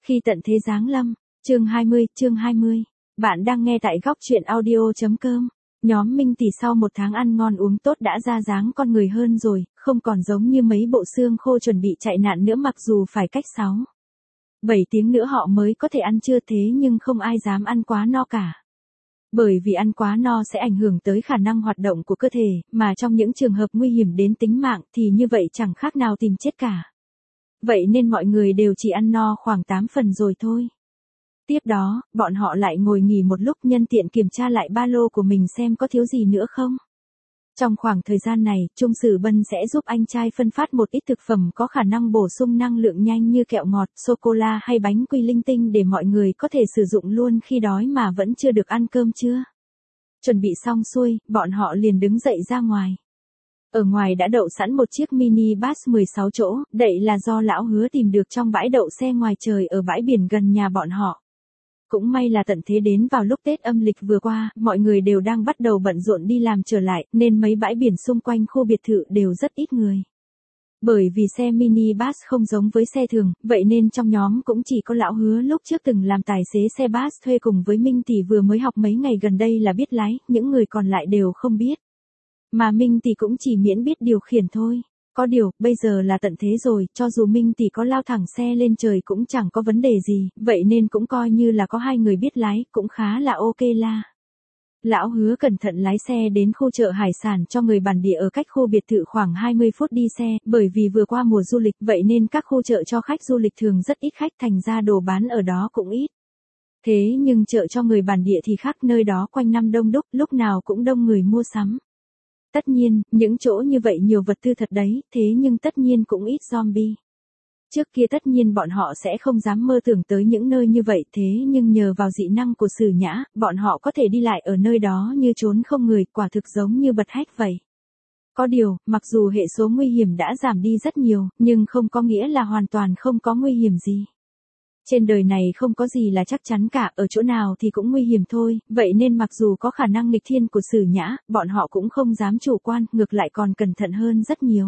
Khi tận thế giáng lâm, chương 20. Bạn đang nghe tại góc truyện audio.com. Nhóm Minh Tỷ sau một tháng ăn ngon uống tốt đã ra dáng con người hơn rồi, không còn giống như mấy bộ xương khô chuẩn bị chạy nạn nữa, mặc dù phải cách 7 tiếng nữa họ mới có thể ăn trưa, thế nhưng không ai dám ăn quá no cả. Bởi vì ăn quá no sẽ ảnh hưởng tới khả năng hoạt động của cơ thể, mà trong những trường hợp nguy hiểm đến tính mạng thì như vậy chẳng khác nào tìm chết cả. Vậy nên mọi người đều chỉ ăn no khoảng 8 phần rồi thôi. Tiếp đó, bọn họ lại ngồi nghỉ một lúc, nhân tiện kiểm tra lại ba lô của mình xem có thiếu gì nữa không. Trong khoảng thời gian này, Trung Sử Bân sẽ giúp anh trai phân phát một ít thực phẩm có khả năng bổ sung năng lượng nhanh như kẹo ngọt, sô-cô-la hay bánh quy linh tinh để mọi người có thể sử dụng luôn khi đói mà vẫn chưa được ăn cơm trưa. Chuẩn bị xong xuôi, bọn họ liền đứng dậy ra ngoài. Ở ngoài đã đậu sẵn một chiếc mini bus 16 chỗ, đậy là do lão Hứa tìm được trong bãi đậu xe ngoài trời ở bãi biển gần nhà bọn họ. Cũng may là tận thế đến vào lúc Tết âm lịch vừa qua, mọi người đều đang bắt đầu bận rộn đi làm trở lại, nên mấy bãi biển xung quanh khu biệt thự đều rất ít người. Bởi vì xe mini bus không giống với xe thường, vậy nên trong nhóm cũng chỉ có lão Hứa lúc trước từng làm tài xế xe bus thuê cùng với Minh Tỷ vừa mới học mấy ngày gần đây là biết lái, những người còn lại đều không biết. Mà Minh Tỷ cũng chỉ miễn biết điều khiển thôi. Có điều, bây giờ là tận thế rồi, cho dù Minh Tỷ có lao thẳng xe lên trời cũng chẳng có vấn đề gì, vậy nên cũng coi như là có hai người biết lái, cũng khá là ok la. Lão Hứa cẩn thận lái xe đến khu chợ hải sản cho người bản địa ở cách khu biệt thự khoảng 20 phút đi xe, bởi vì vừa qua mùa du lịch, vậy nên các khu chợ cho khách du lịch thường rất ít khách, thành ra đồ bán ở đó cũng ít. Thế nhưng chợ cho người bản địa thì khác, nơi đó quanh năm đông đúc, lúc nào cũng đông người mua sắm. Tất nhiên, những chỗ như vậy nhiều vật tư thật đấy, thế nhưng tất nhiên cũng ít zombie. Trước kia tất nhiên bọn họ sẽ không dám mơ tưởng tới những nơi như vậy, thế nhưng nhờ vào dị năng của Sử Nhã, bọn họ có thể đi lại ở nơi đó như trốn không người, quả thực giống như bật hách vậy. Có điều, mặc dù hệ số nguy hiểm đã giảm đi rất nhiều, nhưng không có nghĩa là hoàn toàn không có nguy hiểm gì. Trên đời này không có gì là chắc chắn cả, ở chỗ nào thì cũng nguy hiểm thôi, vậy nên mặc dù có khả năng nghịch thiên của Sử Nhã, bọn họ cũng không dám chủ quan, ngược lại còn cẩn thận hơn rất nhiều.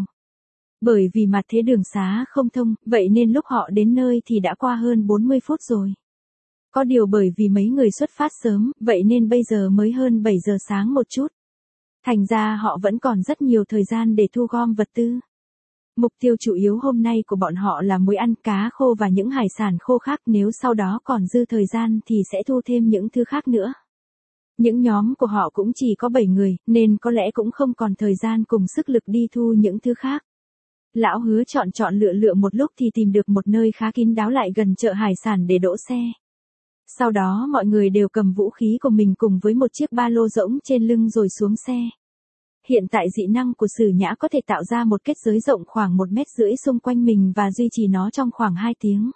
Bởi vì mặt thế đường xá không thông, vậy nên lúc họ đến nơi thì đã qua hơn 40 phút rồi. Có điều bởi vì mấy người xuất phát sớm, vậy nên bây giờ mới hơn 7 giờ sáng một chút. Thành ra họ vẫn còn rất nhiều thời gian để thu gom vật tư. Mục tiêu chủ yếu hôm nay của bọn họ là muối ăn, cá khô và những hải sản khô khác, nếu sau đó còn dư thời gian thì sẽ thu thêm những thứ khác nữa. Những nhóm của họ cũng chỉ có 7 người, nên có lẽ cũng không còn thời gian cùng sức lực đi thu những thứ khác. Lão Hứa chọn lựa một lúc thì tìm được một nơi khá kín đáo lại gần chợ hải sản để đỗ xe. Sau đó mọi người đều cầm vũ khí của mình cùng với một chiếc ba lô rỗng trên lưng rồi xuống xe. Hiện tại dị năng của Sử Nhã có thể tạo ra một kết giới rộng khoảng 1,5 mét xung quanh mình và duy trì nó trong khoảng 2 tiếng.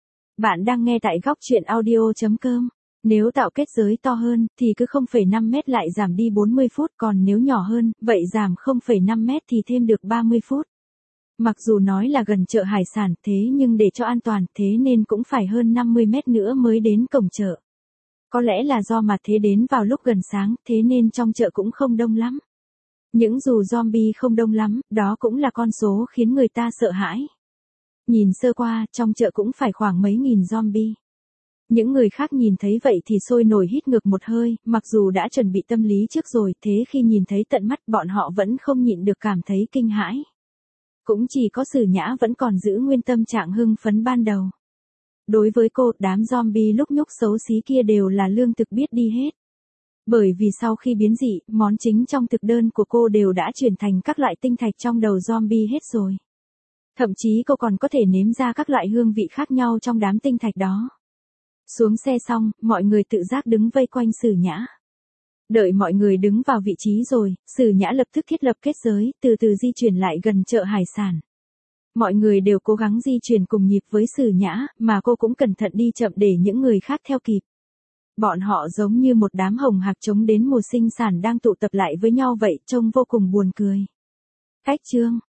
Bạn đang nghe tại góc truyện audio.com. Nếu tạo kết giới to hơn, thì cứ 0,5 mét lại giảm đi 40 phút, còn nếu nhỏ hơn, vậy giảm 0,5 mét thì thêm được 30 phút. Mặc dù nói là gần chợ hải sản, thế nhưng để cho an toàn, thế nên cũng phải hơn 50 mét nữa mới đến cổng chợ. Có lẽ là do mặt thế đến vào lúc gần sáng, thế nên trong chợ cũng không đông lắm. Những dù zombie không đông lắm, đó cũng là con số khiến người ta sợ hãi. Nhìn sơ qua, trong chợ cũng phải khoảng mấy nghìn zombie. Những người khác nhìn thấy vậy thì sôi nổi hít ngược một hơi, mặc dù đã chuẩn bị tâm lý trước rồi, thế khi nhìn thấy tận mắt bọn họ vẫn không nhịn được cảm thấy kinh hãi. Cũng chỉ có Sử Nhã vẫn còn giữ nguyên tâm trạng hưng phấn ban đầu. Đối với cô, đám zombie lúc nhúc xấu xí kia đều là lương thực biết đi hết. Bởi vì sau khi biến dị, món chính trong thực đơn của cô đều đã chuyển thành các loại tinh thạch trong đầu zombie hết rồi. Thậm chí cô còn có thể nếm ra các loại hương vị khác nhau trong đám tinh thạch đó. Xuống xe xong, mọi người tự giác đứng vây quanh Sử Nhã. Đợi mọi người đứng vào vị trí rồi, Sử Nhã lập tức thiết lập kết giới, từ từ di chuyển lại gần chợ hải sản. Mọi người đều cố gắng di chuyển cùng nhịp với Sử Nhã, mà cô cũng cẩn thận đi chậm để những người khác theo kịp. Bọn họ giống như một đám hồng hạc trống đến mùa sinh sản đang tụ tập lại với nhau vậy, trông vô cùng buồn cười. Cách chương